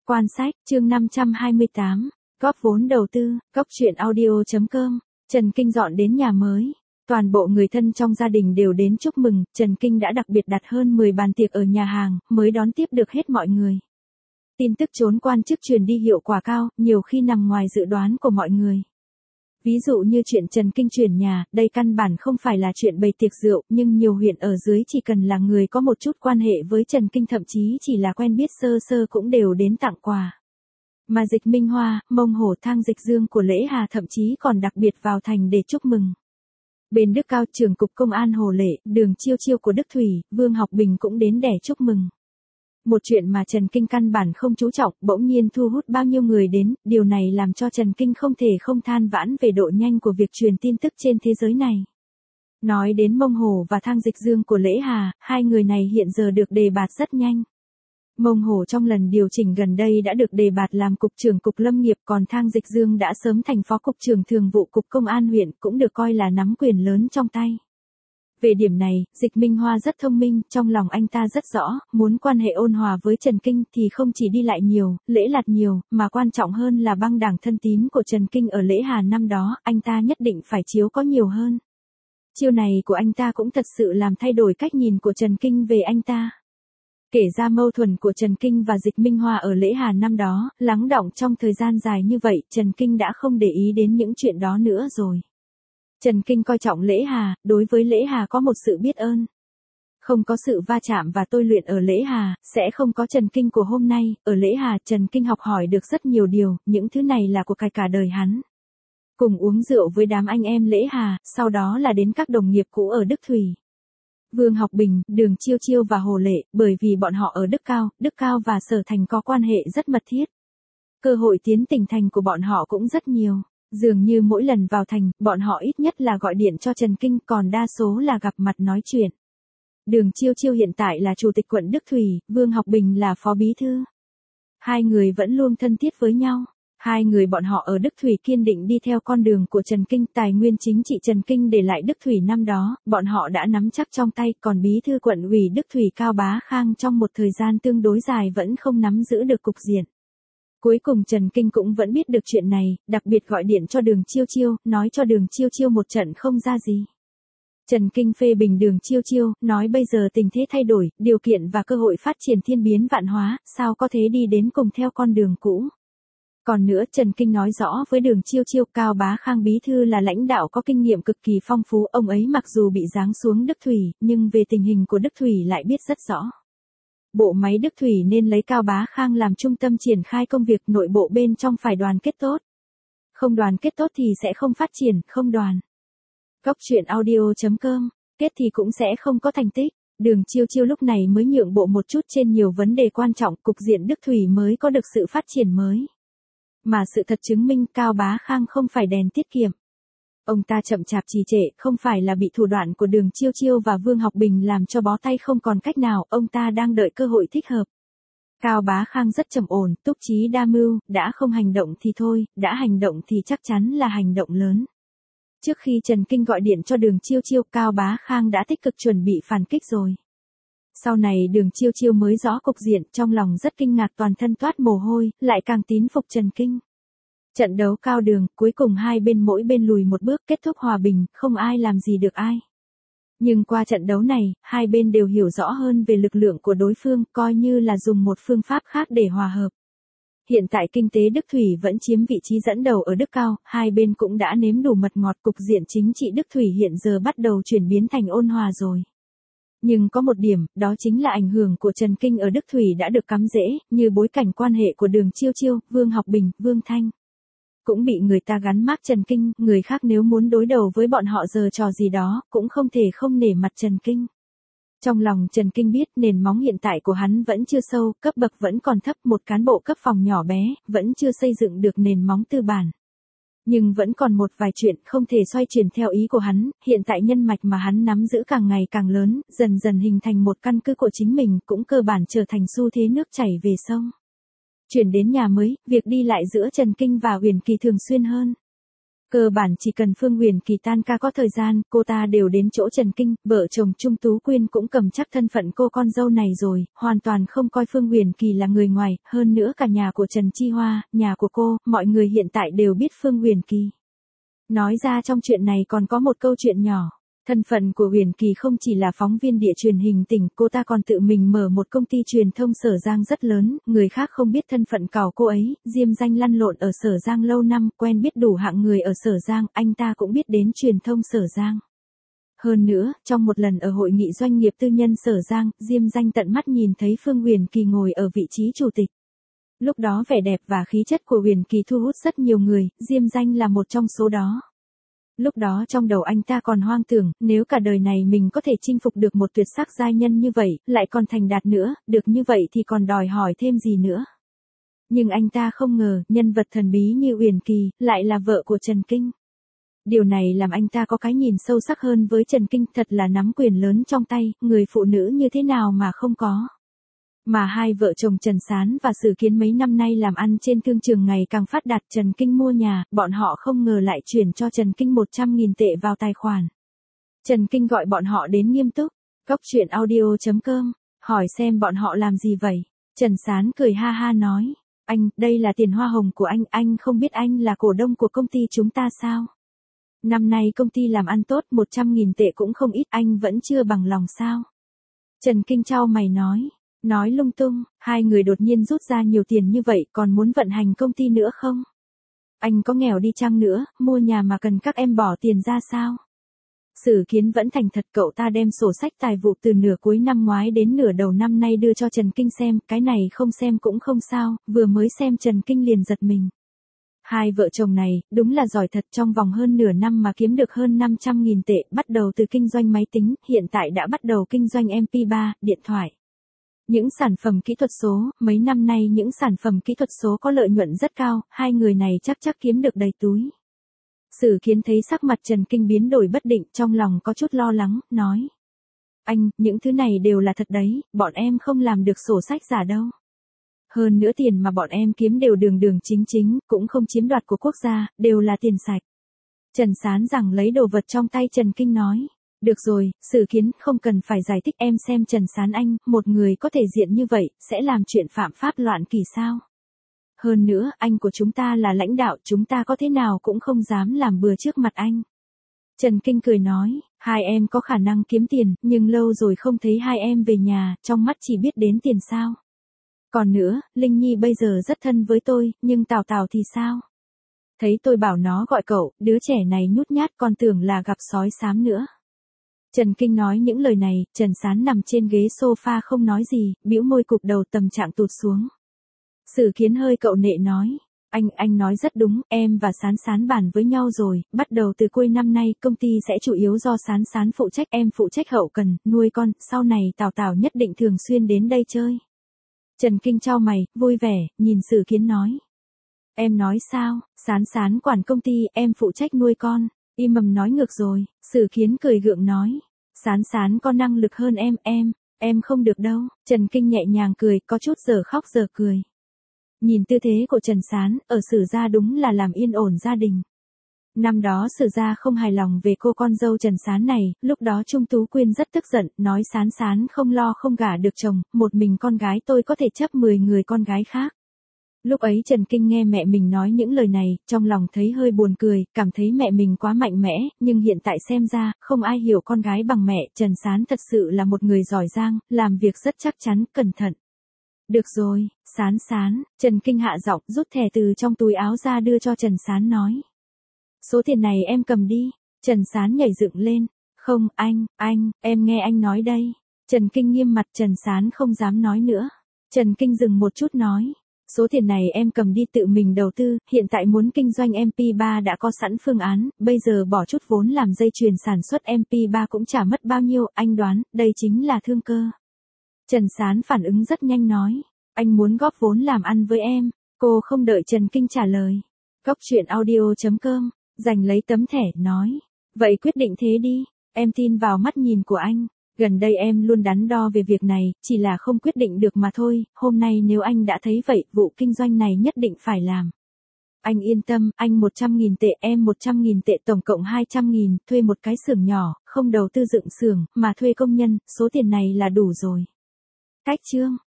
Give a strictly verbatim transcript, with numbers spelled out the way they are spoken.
Quan sách, chương năm trăm hai mươi tám, góp vốn đầu tư, góc truyện audio.com, Trần Kinh dọn đến nhà mới. Toàn bộ người thân trong gia đình đều đến chúc mừng, Trần Kinh đã đặc biệt đặt hơn mười bàn tiệc ở nhà hàng, mới đón tiếp được hết mọi người. Tin tức trốn quan chức truyền đi hiệu quả cao, nhiều khi nằm ngoài dự đoán của mọi người. Ví dụ như chuyện Trần Kinh chuyển nhà, đây căn bản không phải là chuyện bày tiệc rượu, nhưng nhiều huyện ở dưới chỉ cần là người có một chút quan hệ với Trần Kinh, thậm chí chỉ là quen biết sơ sơ cũng đều đến tặng quà. Mà Dịch Minh Hoa, Mông Hổ, Thang Dịch Dương của Lễ Hà thậm chí còn đặc biệt vào thành để chúc mừng. Bên Đức Cao, trưởng cục công an Hồ Lệ, Đường Chiêu Chiêu của Đức Thủy, Vương Học Bình cũng đến để chúc mừng. Một chuyện mà Trần Kinh căn bản không chú trọng, bỗng nhiên thu hút bao nhiêu người đến, điều này làm cho Trần Kinh không thể không than vãn về độ nhanh của việc truyền tin tức trên thế giới này. Nói đến Mông Hổ và Thang Dịch Dương của Lễ Hà, hai người này hiện giờ được đề bạt rất nhanh. Mông Hổ trong lần điều chỉnh gần đây đã được đề bạt làm cục trưởng cục lâm nghiệp, còn Thang Dịch Dương đã sớm thành phó cục trưởng thường vụ cục công an huyện, cũng được coi là nắm quyền lớn trong tay. Về điểm này, Dịch Minh Hoa rất thông minh, trong lòng anh ta rất rõ, muốn quan hệ ôn hòa với Trần Kinh thì không chỉ đi lại nhiều, lễ lạt nhiều, mà quan trọng hơn là băng đảng thân tín của Trần Kinh ở Lễ Hà năm đó, anh ta nhất định phải chiếu có nhiều hơn. Chiêu này của anh ta cũng thật sự làm thay đổi cách nhìn của Trần Kinh về anh ta. Kể ra mâu thuẫn của Trần Kinh và Dịch Minh Hoa ở Lễ Hà năm đó, lắng đọng trong thời gian dài như vậy, Trần Kinh đã không để ý đến những chuyện đó nữa rồi. Trần Kinh coi trọng Lễ Hà, đối với Lễ Hà có một sự biết ơn. Không có sự va chạm và tôi luyện ở Lễ Hà, sẽ không có Trần Kinh của hôm nay. Ở Lễ Hà, Trần Kinh học hỏi được rất nhiều điều, những thứ này là của cải cả đời hắn. Cùng uống rượu với đám anh em Lễ Hà, sau đó là đến các đồng nghiệp cũ ở Đức Thủy. Vương Học Bình, Đường Chiêu Chiêu và Hồ Lệ, bởi vì bọn họ ở Đức Cao, Đức Cao và Sở Thành có quan hệ rất mật thiết. Cơ hội tiến tỉnh thành của bọn họ cũng rất nhiều. Dường như mỗi lần vào thành, bọn họ ít nhất là gọi điện cho Trần Kinh, còn đa số là gặp mặt nói chuyện. Đường Chiêu Chiêu hiện tại là chủ tịch quận Đức Thủy, Vương Học Bình là phó bí thư. Hai người vẫn luôn thân thiết với nhau. Hai người bọn họ ở Đức Thủy kiên định đi theo con đường của Trần Kinh, tài nguyên chính trị Trần Kinh để lại Đức Thủy năm đó, bọn họ đã nắm chắc trong tay, còn bí thư quận ủy Đức Thủy Cao Bá Khang trong một thời gian tương đối dài vẫn không nắm giữ được cục diện. Cuối cùng Trần Kinh cũng vẫn biết được chuyện này, đặc biệt gọi điện cho Đường Chiêu Chiêu, nói cho Đường Chiêu Chiêu một trận không ra gì. Trần Kinh phê bình Đường Chiêu Chiêu, nói bây giờ tình thế thay đổi, điều kiện và cơ hội phát triển thiên biến vạn hóa, sao có thể đi đến cùng theo con đường cũ. Còn nữa, Trần Kinh nói rõ với Đường Chiêu Chiêu, Cao Bá Khang bí thư là lãnh đạo có kinh nghiệm cực kỳ phong phú, ông ấy mặc dù bị giáng xuống Đức Thủy, nhưng về tình hình của Đức Thủy lại biết rất rõ. Bộ máy Đức Thủy nên lấy Cao Bá Khang làm trung tâm triển khai công việc, nội bộ bên trong phải đoàn kết tốt. Không đoàn kết tốt thì sẽ không phát triển, không đoàn. Góc truyện audio.com, kết thì cũng sẽ không có thành tích. Đường Chiêu Chiêu lúc này mới nhượng bộ một chút trên nhiều vấn đề quan trọng, cục diện Đức Thủy mới có được sự phát triển mới. Mà sự thật chứng minh Cao Bá Khang không phải đèn tiết kiệm. Ông ta chậm chạp trì trệ, không phải là bị thủ đoạn của Đường Chiêu Chiêu và Vương Học Bình làm cho bó tay không còn cách nào, ông ta đang đợi cơ hội thích hợp. Cao Bá Khang rất trầm ổn, túc trí đa mưu, đã không hành động thì thôi, đã hành động thì chắc chắn là hành động lớn. Trước khi Trần Kinh gọi điện cho Đường Chiêu Chiêu, Cao Bá Khang đã tích cực chuẩn bị phản kích rồi. Sau này Đường Chiêu Chiêu mới rõ cục diện, trong lòng rất kinh ngạc, toàn thân toát mồ hôi, lại càng tín phục Trần Kinh. Trận đấu cao đường, cuối cùng hai bên mỗi bên lùi một bước, kết thúc hòa bình, không ai làm gì được ai. Nhưng qua trận đấu này, hai bên đều hiểu rõ hơn về lực lượng của đối phương, coi như là dùng một phương pháp khác để hòa hợp. Hiện tại kinh tế Đức Thủy vẫn chiếm vị trí dẫn đầu ở Đức Cao, hai bên cũng đã nếm đủ mật ngọt, cục diện chính trị Đức Thủy hiện giờ bắt đầu chuyển biến thành ôn hòa rồi. Nhưng có một điểm, đó chính là ảnh hưởng của Trần Kinh ở Đức Thủy đã được cắm rễ, như bối cảnh quan hệ của Đường Chiêu Chiêu, Vương Học Bình, Vương Thanh. Cũng bị người ta gắn mác Trần Kinh, người khác nếu muốn đối đầu với bọn họ giờ trò gì đó, cũng không thể không nể mặt Trần Kinh. Trong lòng Trần Kinh biết nền móng hiện tại của hắn vẫn chưa sâu, cấp bậc vẫn còn thấp, một cán bộ cấp phòng nhỏ bé, vẫn chưa xây dựng được nền móng tư bản. Nhưng vẫn còn một vài chuyện không thể xoay chuyển theo ý của hắn, hiện tại nhân mạch mà hắn nắm giữ càng ngày càng lớn, dần dần hình thành một căn cứ của chính mình, cũng cơ bản trở thành xu thế nước chảy về sông. Chuyển đến nhà mới, việc đi lại giữa Trần Kinh và Uyển Kỳ thường xuyên hơn. Cơ bản chỉ cần Phương Huyền Kỳ tan ca có thời gian, cô ta đều đến chỗ Trần Kinh, vợ chồng Trung Tú Quyên cũng cầm chắc thân phận cô con dâu này rồi, hoàn toàn không coi Phương Huyền Kỳ là người ngoài, hơn nữa cả nhà của Trần Chi Hoa, nhà của cô, mọi người hiện tại đều biết Phương Huyền Kỳ. Nói ra trong chuyện này còn có một câu chuyện nhỏ. Thân phận của Huyền Kỳ không chỉ là phóng viên địa truyền hình tỉnh, cô ta còn tự mình mở một công ty truyền thông Sở Giang rất lớn, người khác không biết thân phận cào cô ấy, diêm danh lăn lộn ở Sở Giang lâu năm, quen biết đủ hạng người ở Sở Giang, anh ta cũng biết đến truyền thông Sở Giang. Hơn nữa, trong một lần ở hội nghị doanh nghiệp tư nhân Sở Giang, diêm danh tận mắt nhìn thấy Phương Huyền Kỳ ngồi ở vị trí chủ tịch. Lúc đó vẻ đẹp và khí chất của Huyền Kỳ thu hút rất nhiều người, diêm danh là một trong số đó. Lúc đó trong đầu anh ta còn hoang tưởng, nếu cả đời này mình có thể chinh phục được một tuyệt sắc giai nhân như vậy, lại còn thành đạt nữa, được như vậy thì còn đòi hỏi thêm gì nữa. Nhưng anh ta không ngờ, nhân vật thần bí như Huyền Kỳ, lại là vợ của Trần Kinh. Điều này làm anh ta có cái nhìn sâu sắc hơn với Trần Kinh, thật là nắm quyền lớn trong tay, người phụ nữ như thế nào mà không có. Mà hai vợ chồng Trần Sán và Sử Kiến mấy năm nay làm ăn trên thương trường ngày càng phát đạt, Trần Kinh mua nhà, bọn họ không ngờ lại chuyển cho Trần Kinh một trăm nghìn tệ vào tài khoản. Trần Kinh gọi bọn họ đến nghiêm túc, Cóc Truyện Audio chấm com, hỏi xem bọn họ làm gì vậy. Trần Sán cười ha ha nói, anh, đây là tiền hoa hồng của anh, anh không biết anh là cổ đông của công ty chúng ta sao? Năm nay công ty làm ăn tốt, một trăm nghìn tệ cũng không ít, anh vẫn chưa bằng lòng sao? Trần Kinh chau mày nói. Nói lung tung, hai người đột nhiên rút ra nhiều tiền như vậy còn muốn vận hành công ty nữa không? Anh có nghèo đi chăng nữa, mua nhà mà cần các em bỏ tiền ra sao? Sử Kiến vẫn thành thật, cậu ta đem sổ sách tài vụ từ nửa cuối năm ngoái đến nửa đầu năm nay đưa cho Trần Kinh xem, cái này không xem cũng không sao, vừa mới xem Trần Kinh liền giật mình. Hai vợ chồng này, đúng là giỏi thật, trong vòng hơn nửa năm mà kiếm được hơn năm trăm nghìn tệ, bắt đầu từ kinh doanh máy tính, hiện tại đã bắt đầu kinh doanh em pê ba, điện thoại. Những sản phẩm kỹ thuật số, mấy năm nay những sản phẩm kỹ thuật số có lợi nhuận rất cao, hai người này chắc chắc kiếm được đầy túi. Sử Kiến thấy sắc mặt Trần Kinh biến đổi bất định, trong lòng có chút lo lắng, nói. Anh, những thứ này đều là thật đấy, bọn em không làm được sổ sách giả đâu. Hơn nữa tiền mà bọn em kiếm đều đường đường chính chính, cũng không chiếm đoạt của quốc gia, đều là tiền sạch. Trần Sán rằng lấy đồ vật trong tay Trần Kinh nói. Được rồi, Sử Kiến, không cần phải giải thích, em xem Trần Sán anh, một người có thể diện như vậy, sẽ làm chuyện phạm pháp loạn kỷ sao? Hơn nữa, anh của chúng ta là lãnh đạo, chúng ta có thế nào cũng không dám làm bừa trước mặt anh. Trần Kinh cười nói, hai em có khả năng kiếm tiền, nhưng lâu rồi không thấy hai em về nhà, trong mắt chỉ biết đến tiền sao. Còn nữa, Linh Nhi bây giờ rất thân với tôi, nhưng Tào Tào thì sao? Thấy tôi bảo nó gọi cậu, đứa trẻ này nhút nhát, còn tưởng là gặp sói xám nữa. Trần Kinh nói những lời này, Trần Sán nằm trên ghế sofa không nói gì, bĩu môi cụp đầu, tâm trạng tụt xuống. Sử Kiến hơi cậu nệ nói, anh, anh nói rất đúng, em và Sán Sán bàn với nhau rồi, bắt đầu từ cuối năm nay, công ty sẽ chủ yếu do Sán Sán phụ trách, em phụ trách hậu cần, nuôi con, sau này Tào Tào nhất định thường xuyên đến đây chơi. Trần Kinh chau mày, vui vẻ, nhìn Sử Kiến nói. Em nói sao, Sán Sán quản công ty, em phụ trách nuôi con. Im mầm nói ngược rồi, Sử Kiến cười gượng nói. Sán Sán có năng lực hơn em, em, em không được đâu. Trần Kinh nhẹ nhàng cười, có chút giờ khóc giờ cười. Nhìn tư thế của Trần Sán, ở Sử gia đúng là làm yên ổn gia đình. Năm đó Sử gia không hài lòng về cô con dâu Trần Sán này, lúc đó Trung Tú Quyên rất tức giận, nói Sán Sán không lo không gả được chồng, một mình con gái tôi có thể chấp mười người con gái khác. Lúc ấy Trần Kinh nghe mẹ mình nói những lời này, trong lòng thấy hơi buồn cười, cảm thấy mẹ mình quá mạnh mẽ, nhưng hiện tại xem ra, không ai hiểu con gái bằng mẹ, Trần Sán thật sự là một người giỏi giang, làm việc rất chắc chắn, cẩn thận. Được rồi, Sán Sán, Trần Kinh hạ giọng, rút thẻ từ trong túi áo ra đưa cho Trần Sán nói. Số tiền này em cầm đi. Trần Sán nhảy dựng lên. Không, anh, anh, em nghe anh nói đây. Trần Kinh nghiêm mặt, Trần Sán không dám nói nữa. Trần Kinh dừng một chút nói. Số tiền này em cầm đi tự mình đầu tư, hiện tại muốn kinh doanh em pê ba đã có sẵn phương án, bây giờ bỏ chút vốn làm dây chuyền sản xuất em pê ba cũng chả mất bao nhiêu, anh đoán, đây chính là thương cơ. Trần Sán phản ứng rất nhanh nói, anh muốn góp vốn làm ăn với em. Cô không đợi Trần Kinh trả lời. Cóc Truyện Audio chấm com, giành lấy tấm thẻ, nói, vậy quyết định thế đi, em tin vào mắt nhìn của anh. Gần đây em luôn đắn đo về việc này, chỉ là không quyết định được mà thôi, hôm nay nếu anh đã thấy vậy, vụ kinh doanh này nhất định phải làm. Anh yên tâm, anh một trăm nghìn tệ, em một trăm nghìn tệ, tổng cộng hai trăm nghìn, thuê một cái xưởng nhỏ, không đầu tư dựng xưởng, mà thuê công nhân, số tiền này là đủ rồi. Cách chương